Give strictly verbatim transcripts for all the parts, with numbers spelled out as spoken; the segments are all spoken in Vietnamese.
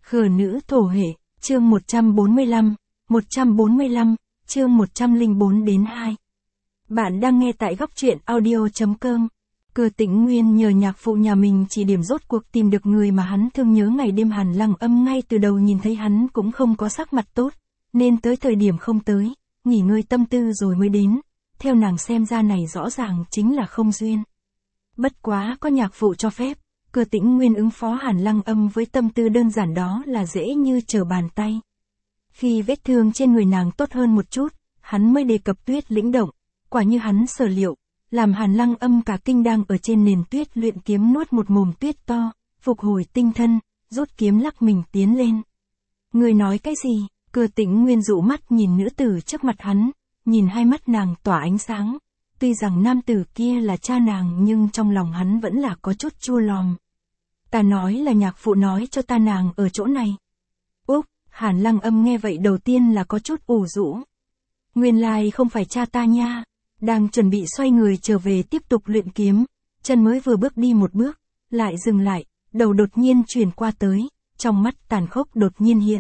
Khờ nữ thổ hệ, chương một trăm bốn mươi lăm, một trăm bốn mươi lăm, chương một trăm lẻ bốn đến hai. Bạn đang nghe tại góc truyện audio chấm com. Cơ Tĩnh Nguyên nhờ nhạc phụ nhà mình chỉ điểm rốt cuộc tìm được người mà hắn thương nhớ ngày đêm. Hàn Lăng Âm ngay từ đầu nhìn thấy hắn cũng không có sắc mặt tốt, nên tới thời điểm không tới, nghỉ ngơi tâm tư rồi mới đến. Theo nàng xem ra này rõ ràng chính là không duyên. Bất quá có nhạc phụ cho phép, Cơ Tĩnh Nguyên ứng phó Hàn Lăng Âm với tâm tư đơn giản đó là dễ như trở bàn tay. Khi vết thương trên người nàng tốt hơn một chút, hắn mới đề cập tuyết lĩnh động. Quả như hắn sở liệu, làm Hàn Lăng Âm cả kinh đang ở trên nền tuyết luyện kiếm nuốt một mồm tuyết to, phục hồi tinh thần, rút kiếm lắc mình tiến lên. Người nói cái gì? Cơ Tĩnh Nguyên dụ mắt nhìn nữ tử trước mặt hắn, nhìn hai mắt nàng tỏa ánh sáng. Tuy rằng nam tử kia là cha nàng nhưng trong lòng hắn vẫn là có chút chua lòm. Ta nói là nhạc phụ nói cho ta nàng ở chỗ này. Úc, Hàn Lăng Âm nghe vậy đầu tiên là có chút ủ rũ. Nguyên lai không phải cha ta nha. Đang chuẩn bị xoay người trở về tiếp tục luyện kiếm, chân mới vừa bước đi một bước, lại dừng lại, đầu đột nhiên chuyển qua tới, trong mắt tàn khốc đột nhiên hiện.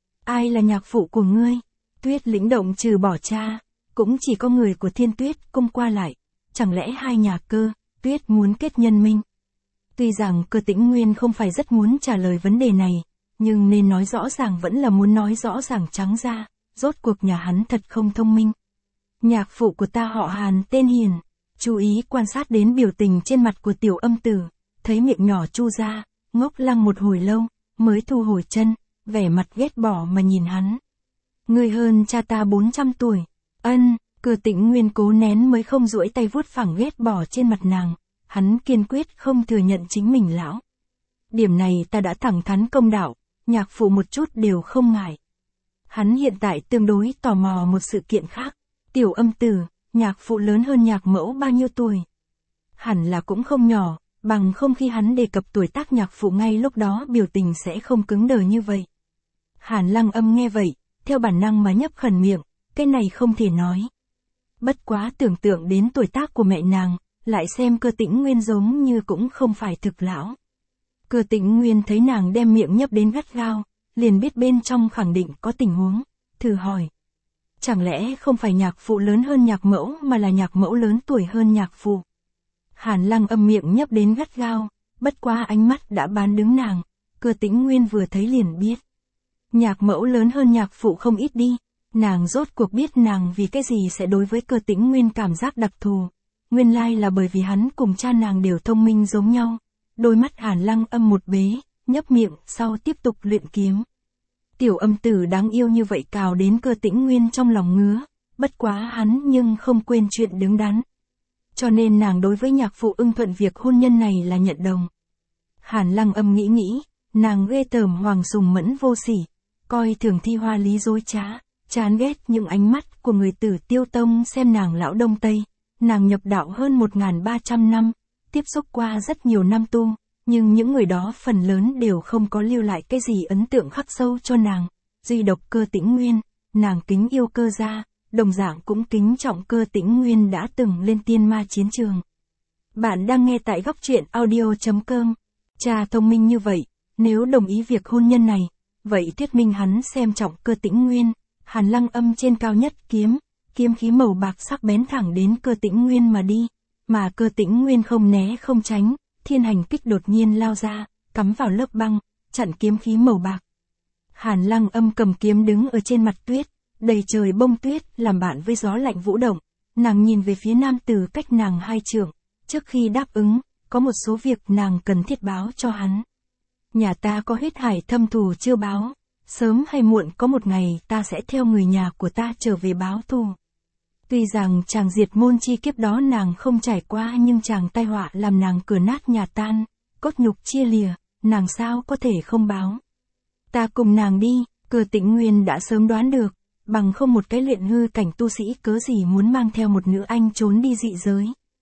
Ai là nhạc phụ của ngươi? Tuyết lĩnh động trừ bỏ cha, cũng chỉ có người của Thiên Tuyết cung qua lại, chẳng lẽ hai nhà Cơ, Tuyết muốn kết nhân minh? Tuy rằng Cơ Tĩnh Nguyên không phải rất muốn trả lời vấn đề này, nhưng nên nói rõ ràng vẫn là muốn nói rõ ràng trắng ra, rốt cuộc nhà hắn thật không thông minh. Nhạc phụ của ta họ Hàn tên Hiền. Chú ý quan sát đến biểu tình trên mặt của Tiểu Âm Tử, thấy miệng nhỏ chu ra, ngốc lăng một hồi lâu, mới thu hồi chân, vẻ mặt ghét bỏ mà nhìn hắn. Ngươi hơn cha ta bốn trăm tuổi. Ân, Cơ Tĩnh Nguyên cố nén mới không duỗi tay vuốt phẳng ghét bỏ trên mặt nàng, hắn kiên quyết không thừa nhận chính mình lão. Điểm này ta đã thẳng thắn công đạo, nhạc phụ một chút đều không ngại. Hắn hiện tại tương đối tò mò một sự kiện khác. Tiểu Âm Tử, nhạc phụ lớn hơn nhạc mẫu bao nhiêu tuổi? Hẳn là cũng không nhỏ, bằng không khi hắn đề cập tuổi tác nhạc phụ ngay lúc đó biểu tình sẽ không cứng đờ như vậy. Hàn Lăng Âm nghe vậy, theo bản năng mà nhấp khẩn miệng, cái này không thể nói. Bất quá tưởng tượng đến tuổi tác của mẹ nàng, lại xem Cơ Tĩnh Nguyên giống như cũng không phải thực lão. Cơ Tĩnh Nguyên thấy nàng đem miệng nhấp đến gắt gao, liền biết bên trong khẳng định có tình huống, thử hỏi. Chẳng lẽ không phải nhạc phụ lớn hơn nhạc mẫu mà là nhạc mẫu lớn tuổi hơn nhạc phụ? Hàn Lăng Âm miệng nhấp đến gắt gao, bất quá ánh mắt đã bán đứng nàng, Cơ Tĩnh Nguyên vừa thấy liền biết. Nhạc mẫu lớn hơn nhạc phụ không ít đi, nàng rốt cuộc biết nàng vì cái gì sẽ đối với Cơ Tĩnh Nguyên cảm giác đặc thù. Nguyên lai là bởi vì hắn cùng cha nàng đều thông minh giống nhau. Đôi mắt Hàn Lăng Âm một bế, nhấp miệng, sau tiếp tục luyện kiếm. Tiểu Âm Tử đáng yêu như vậy cào đến Cơ Tĩnh Nguyên trong lòng ngứa, bất quá hắn nhưng không quên chuyện đứng đắn. Cho nên nàng đối với nhạc phụ ưng thuận việc hôn nhân này là nhận đồng. Hàn Lăng Âm nghĩ nghĩ, nàng ghê tởm Hoàng Sùng Mẫn vô sỉ, coi thường Thi Hoa Lý dối trá, chán ghét những ánh mắt của người Tử Tiêu Tông xem nàng lão Đông Tây. Nàng nhập đạo hơn một nghìn ba trăm năm, tiếp xúc qua rất nhiều năm tu. Nhưng những người đó phần lớn đều không có lưu lại cái gì ấn tượng khắc sâu cho nàng. Duy độc Cơ Tĩnh Nguyên, nàng kính yêu Cơ gia, đồng dạng cũng kính trọng Cơ Tĩnh Nguyên đã từng lên tiên ma chiến trường. Bạn đang nghe tại góc truyện audio chấm com. Cha thông minh như vậy, nếu đồng ý việc hôn nhân này, vậy thuyết minh hắn xem trọng Cơ Tĩnh Nguyên. Hàn Lăng Âm trên cao nhất kiếm, kiếm khí màu bạc sắc bén thẳng đến Cơ Tĩnh Nguyên mà đi, mà Cơ Tĩnh Nguyên không né không tránh. Thiên hành kích đột nhiên lao ra, cắm vào lớp băng, chặn kiếm khí màu bạc. Hàn Lăng Âm cầm kiếm đứng ở trên mặt tuyết, đầy trời bông tuyết làm bạn với gió lạnh vũ động. Nàng nhìn về phía nam tử cách nàng hai trượng, trước khi đáp ứng, có một số việc nàng cần thiết báo cho hắn. Nhà ta có huyết hải thâm thù chưa báo, sớm hay muộn có một ngày ta sẽ theo người nhà của ta trở về báo thù. Tuy rằng chàng diệt môn chi kiếp đó nàng không trải qua nhưng chàng tai họa làm nàng cửa nát nhà tan, cốt nhục chia lìa, nàng sao có thể không báo. Ta cùng nàng đi, Cơ Tĩnh Nguyên đã sớm đoán được, bằng không một cái luyện hư cảnh tu sĩ cớ gì muốn mang theo một nữ anh trốn đi dị giới.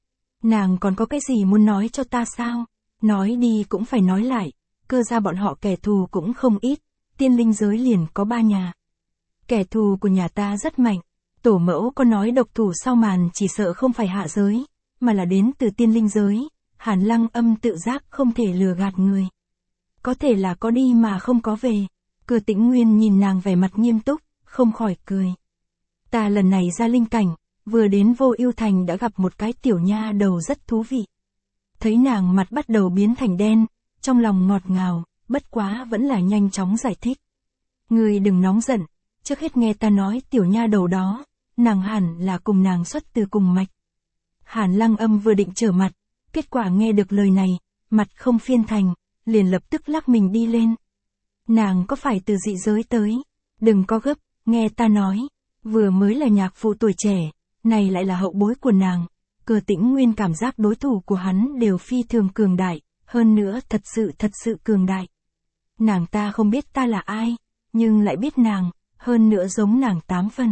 Nàng còn có cái gì muốn nói cho ta sao? Nói đi cũng phải nói lại, Cơ gia bọn họ kẻ thù cũng không ít, tiên linh giới liền có ba nhà. Kẻ thù của nhà ta rất mạnh. Tổ mẫu có nói độc thủ sau màn chỉ sợ không phải hạ giới, mà là đến từ tiên linh giới. Hàn Lăng Âm tự giác không thể lừa gạt người. Có thể là có đi mà không có về. Cửa Tĩnh Nguyên nhìn nàng vẻ mặt nghiêm túc, không khỏi cười. Ta lần này ra linh cảnh, vừa đến Vô Ưu Thành đã gặp một cái tiểu nha đầu rất thú vị. Thấy nàng mặt bắt đầu biến thành đen, trong lòng ngọt ngào, bất quá vẫn là nhanh chóng giải thích. Ngươi đừng nóng giận, trước hết nghe ta nói tiểu nha đầu đó, nàng hẳn là cùng nàng xuất từ cùng mạch. Hàn Lăng Âm vừa định trở mặt, kết quả nghe được lời này, mặt không phiên thành, liền lập tức lắc mình đi lên. Nàng có phải từ dị giới tới? Đừng có gấp, nghe ta nói, vừa mới là nhạc phụ tuổi trẻ, này lại là hậu bối của nàng. Cửa Tĩnh Nguyên cảm giác đối thủ của hắn đều phi thường cường đại, hơn nữa thật sự thật sự cường đại. Nàng ta không biết ta là ai, nhưng lại biết nàng, hơn nữa giống nàng tám phần.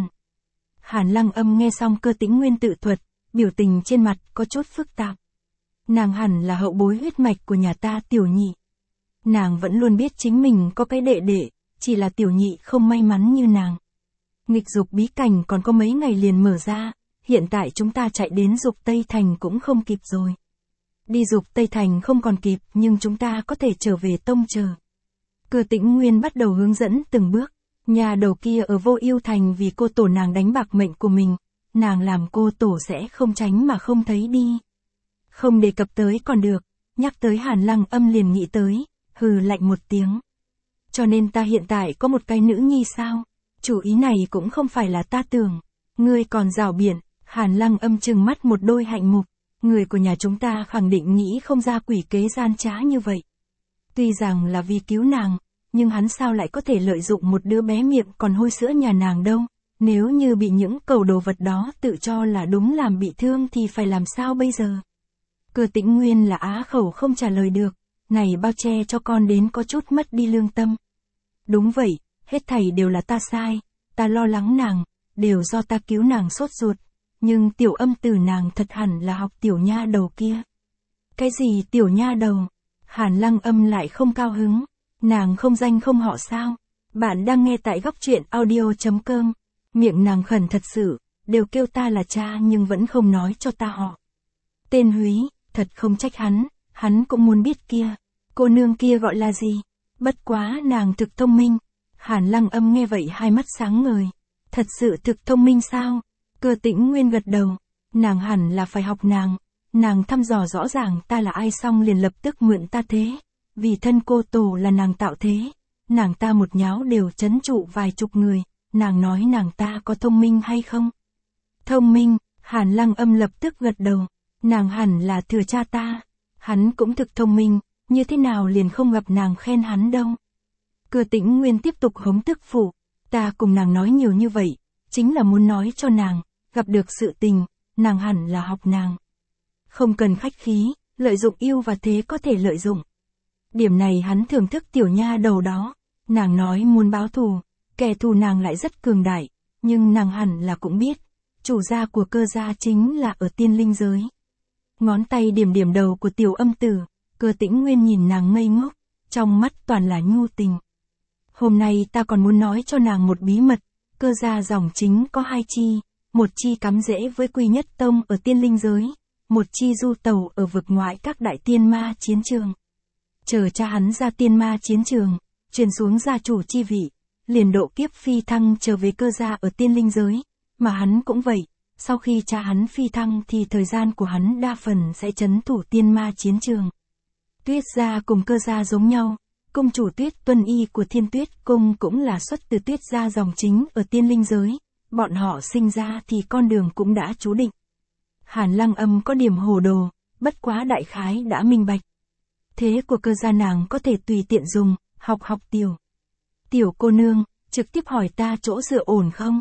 Hàn Lăng Âm nghe xong Cơ Tĩnh Nguyên tự thuật, biểu tình trên mặt có chút phức tạp. Nàng hẳn là hậu bối huyết mạch của nhà ta tiểu nhị. Nàng vẫn luôn biết chính mình có cái đệ đệ, chỉ là tiểu nhị không may mắn như nàng. Nghịch dục bí cảnh còn có mấy ngày liền mở ra, hiện tại chúng ta chạy đến Dục Tây Thành cũng không kịp rồi. Đi Dục Tây Thành không còn kịp nhưng chúng ta có thể trở về tông chờ. Cửa Tĩnh Nguyên bắt đầu hướng dẫn từng bước. Nhà đầu kia ở Vô Ưu Thành vì cô tổ nàng đánh bạc mệnh của mình, nàng làm cô tổ sẽ không tránh mà không thấy đi. Không đề cập tới còn được, nhắc tới Hàn Lăng Âm liền nghĩ tới, hừ lạnh một tiếng. Cho nên ta hiện tại có một cái nữ nhi sao? Chủ ý này cũng không phải là ta tưởng. Ngươi còn rảo biện, Hàn Lăng Âm trừng mắt một đôi hạnh mục. Người của nhà chúng ta khẳng định nghĩ không ra quỷ kế gian trá như vậy. Tuy rằng là vì cứu nàng, nhưng hắn sao lại có thể lợi dụng một đứa bé miệng còn hôi sữa nhà nàng đâu? Nếu như bị những cầu đồ vật đó tự cho là đúng làm bị thương thì phải làm sao bây giờ? Cửa Tĩnh Nguyên là á khẩu không trả lời được, này bao che cho con đến có chút mất đi lương tâm. Đúng vậy, hết thảy đều là ta sai, ta lo lắng nàng, đều do ta cứu nàng sốt ruột, nhưng Tiểu Âm từ nàng thật hẳn là học tiểu nha đầu kia. Cái gì tiểu nha đầu? Hàn Lăng Âm lại không cao hứng, nàng không danh không họ sao? Bạn đang nghe tại góc truyện audio chấm com, miệng nàng khẩn thật sự, đều kêu ta là cha nhưng vẫn không nói cho ta họ. Tên Húy, thật không trách hắn, hắn cũng muốn biết kia, cô nương kia gọi là gì? Bất quá nàng thực thông minh. Hàn Lăng Âm nghe vậy hai mắt sáng ngời. Thật sự thực thông minh sao? Cửa Tĩnh Nguyên gật đầu. Nàng hẳn là phải học nàng. Nàng thăm dò rõ ràng ta là ai xong liền lập tức mượn ta thế. Vì thân cô tổ là nàng tạo thế. Nàng ta một nháo đều chấn trụ vài chục người. Nàng nói nàng ta có thông minh hay không? Thông minh, Hàn Lăng Âm lập tức gật đầu. Nàng hẳn là thừa cha ta. Hắn cũng thực thông minh, như thế nào liền không gặp nàng khen hắn đâu. Cửa Tĩnh Nguyên tiếp tục hống tức phụ. Ta cùng nàng nói nhiều như vậy, chính là muốn nói cho nàng, gặp được sự tình, nàng hẳn là học nàng. Không cần khách khí, lợi dụng yêu và thế có thể lợi dụng. Điểm này hắn thưởng thức tiểu nha đầu đó. Nàng nói muốn báo thù, kẻ thù nàng lại rất cường đại, nhưng nàng hẳn là cũng biết, chủ gia của Cơ gia chính là ở tiên linh giới. Ngón tay điểm điểm đầu của Tiểu Âm tử, Cửa Tĩnh Nguyên nhìn nàng ngây ngốc, trong mắt toàn là nhu tình. Hôm nay ta còn muốn nói cho nàng một bí mật, Cơ gia dòng chính có hai chi, một chi cắm rễ với Quy Nhất Tông ở tiên linh giới, một chi du tàu ở vực ngoại các đại tiên ma chiến trường. Chờ cha hắn ra tiên ma chiến trường, truyền xuống gia chủ chi vị, liền độ kiếp phi thăng trở về Cơ gia ở tiên linh giới, mà hắn cũng vậy. Sau khi cha hắn phi thăng thì thời gian của hắn đa phần sẽ trấn thủ tiên ma chiến trường. Tuyết gia cùng Cơ gia giống nhau, cung chủ Tuyết Tuân Y của Thiên Tuyết Cung cũng là xuất từ Tuyết gia dòng chính ở tiên linh giới, bọn họ sinh ra thì con đường cũng đã chú định. Hàn Lăng Âm có điểm hồ đồ, bất quá đại khái đã minh bạch. Thế của Cơ gia nàng có thể tùy tiện dùng, học học tiểu. Tiểu cô nương, trực tiếp hỏi ta chỗ dựa ổn không?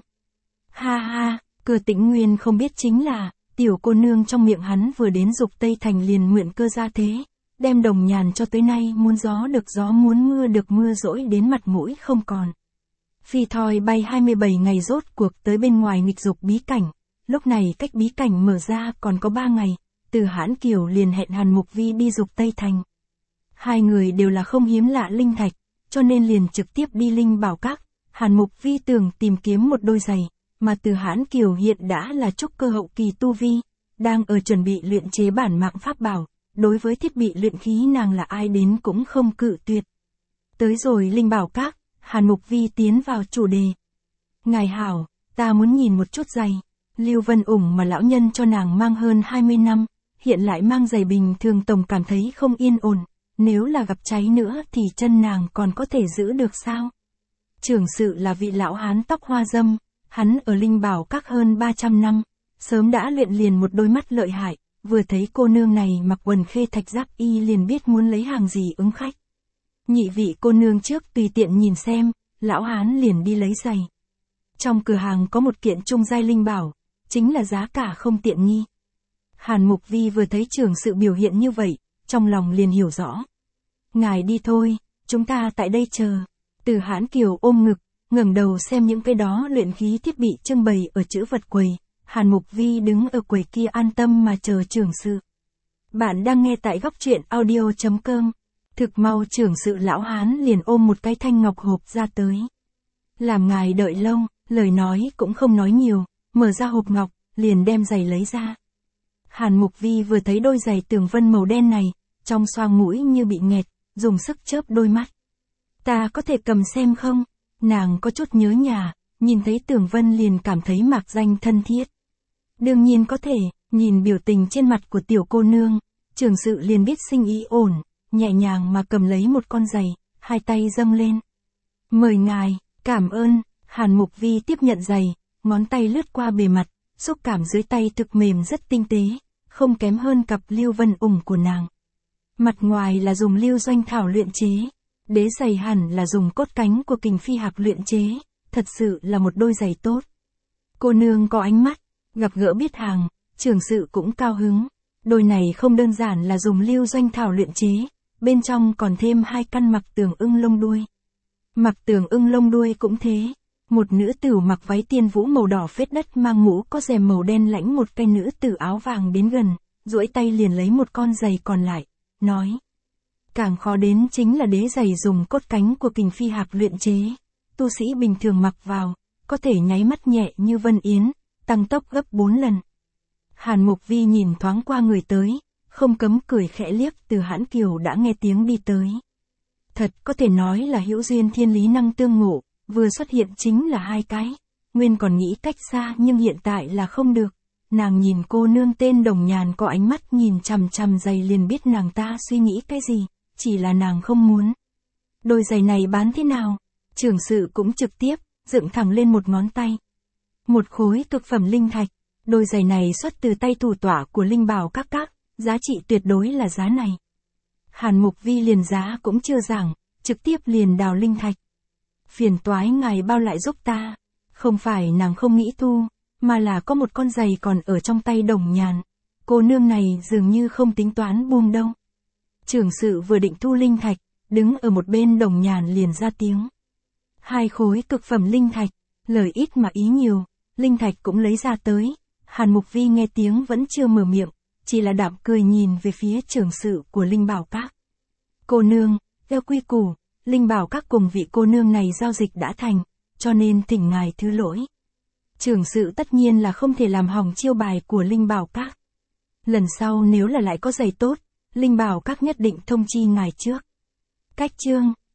Ha ha. Cửa Tĩnh Nguyên không biết chính là, tiểu cô nương trong miệng hắn vừa đến Dục Tây Thành liền nguyện Cơ gia thế, đem đồng nhàn cho tới nay muốn gió được gió muốn mưa được mưa dỗi đến mặt mũi không còn. Phi thoi bay hai mươi bảy ngày rốt cuộc tới bên ngoài nghịch dục bí cảnh, lúc này cách bí cảnh mở ra còn có ba ngày, Từ Hãn Kiều liền hẹn Hàn Mục Vi đi Dục Tây Thành. Hai người đều là không hiếm lạ linh thạch, cho nên liền trực tiếp đi Linh Bảo Các. Hàn Mục Vi tưởng tìm kiếm một đôi giày, mà Từ Hãn Kiều hiện đã là trúc cơ hậu kỳ tu vi, đang ở chuẩn bị luyện chế bản mạng pháp bảo, đối với thiết bị luyện khí nàng là ai đến cũng không cự tuyệt. Tới rồi Linh Bảo Các, Hàn Mục Vi tiến vào chủ đề. Ngài hảo, ta muốn nhìn một chút giày. Lưu Vân Ủng mà lão nhân cho nàng mang hơn hai mươi năm, hiện lại mang giày bình thường tổng cảm thấy không yên ổn, nếu là gặp cháy nữa thì chân nàng còn có thể giữ được sao? Trưởng sự là vị lão hán tóc hoa dâm, hắn ở Linh Bảo Các hơn ba trăm năm, sớm đã luyện liền một đôi mắt lợi hại, vừa thấy cô nương này mặc quần khê thạch giáp y liền biết muốn lấy hàng gì ứng khách. Nhị vị cô nương trước tùy tiện nhìn xem, lão hán liền đi lấy giày. Trong cửa hàng có một kiện trung giai linh bảo, chính là giá cả không tiện nghi. Hàn Mục Vi vừa thấy trưởng sự biểu hiện như vậy, trong lòng liền hiểu rõ. Ngài đi thôi, chúng ta tại đây chờ. Từ Hãn Kiều ôm ngực, ngẩng đầu xem những cái đó luyện khí thiết bị trưng bày ở chữ vật quầy. Hàn Mục Vi đứng ở quầy kia an tâm mà chờ trưởng sự. Bạn đang nghe tại góc truyện audio chấm com. Thực mau trưởng sự lão hán liền ôm một cái thanh ngọc hộp ra tới. Làm ngài đợi lâu, lời nói cũng không nói nhiều, mở ra hộp ngọc, liền đem giày lấy ra. Hàn Mục Vi vừa thấy đôi giày tường vân màu đen này, trong xoang mũi như bị nghẹt, dùng sức chớp đôi mắt. Ta có thể cầm xem không? Nàng có chút nhớ nhà, nhìn thấy tường vân liền cảm thấy mạc danh thân thiết. Đương nhiên có thể, nhìn biểu tình trên mặt của tiểu cô nương, trưởng sự liền biết sinh ý ổn, nhẹ nhàng mà cầm lấy một con giày, hai tay dâng lên. Mời ngài, cảm ơn. Hàn Mục Vi tiếp nhận giày, ngón tay lướt qua bề mặt, xúc cảm dưới tay thực mềm rất tinh tế, không kém hơn cặp Lưu Vân Ủng của nàng. Mặt ngoài là dùng lưu doanh thảo luyện chế, đế giày hẳn là dùng cốt cánh của kình phi hạc luyện chế, thật sự là một đôi giày tốt. Cô nương có ánh mắt, gặp gỡ biết hàng, trưởng sự cũng cao hứng. Đôi này không đơn giản là dùng lưu doanh thảo luyện chế, bên trong còn thêm hai căn mặc tường ưng lông đuôi. Mặc tường ưng lông đuôi cũng thế. Một nữ tử mặc váy tiên vũ màu đỏ phết đất mang mũ có rèm màu đen lãnh một cây nữ tử áo vàng đến gần, duỗi tay liền lấy một con giày còn lại, nói. Càng khó đến chính là đế giày dùng cốt cánh của kình phi hạc luyện chế, tu sĩ bình thường mặc vào, có thể nháy mắt nhẹ như vân yến, tăng tốc gấp bốn lần. Hàn Mục Vi nhìn thoáng qua người tới, không cấm cười khẽ liếc. Từ Hãn Kiều đã nghe tiếng đi tới. Thật có thể nói là hữu duyên thiên lý năng tương ngộ, vừa xuất hiện chính là hai cái. Nguyên còn nghĩ cách xa nhưng hiện tại là không được. Nàng nhìn cô nương tên Đồng Nhàn có ánh mắt nhìn chằm chằm giày liền biết nàng ta suy nghĩ cái gì, chỉ là nàng không muốn. Đôi giày này bán thế nào? Trưởng sự cũng trực tiếp, dựng thẳng lên một ngón tay. Một khối cực phẩm linh thạch. Đôi giày này xuất từ tay thủ tọa của Linh Bảo Các Các, giá trị tuyệt đối là giá này. Hàn Mục Vi liền giá cũng chưa giảng, trực tiếp liền đào linh thạch. Phiền toái ngài bao lại giúp ta. Không phải nàng không nghĩ thu, mà là có một con giày còn ở trong tay Đồng Nhàn. Cô nương này dường như không tính toán buông đâu. Trưởng sự vừa định thu linh thạch, đứng ở một bên Đồng Nhàn liền ra tiếng. Hai khối cực phẩm linh thạch, lời ít mà ý nhiều, linh thạch cũng lấy ra tới. Hàn Mục Vi nghe tiếng vẫn chưa mở miệng, chỉ là đạm cười nhìn về phía trưởng sự của Linh Bảo Các. Cô nương, theo quy củ, Linh Bảo Các cùng vị cô nương này giao dịch đã thành, cho nên thỉnh ngài thứ lỗi. Trưởng sự tất nhiên là không thể làm hỏng chiêu bài của Linh Bảo Các. Lần sau nếu là lại có giày tốt, Linh Bảo Các nhất định thông chi ngài trước. Cách chương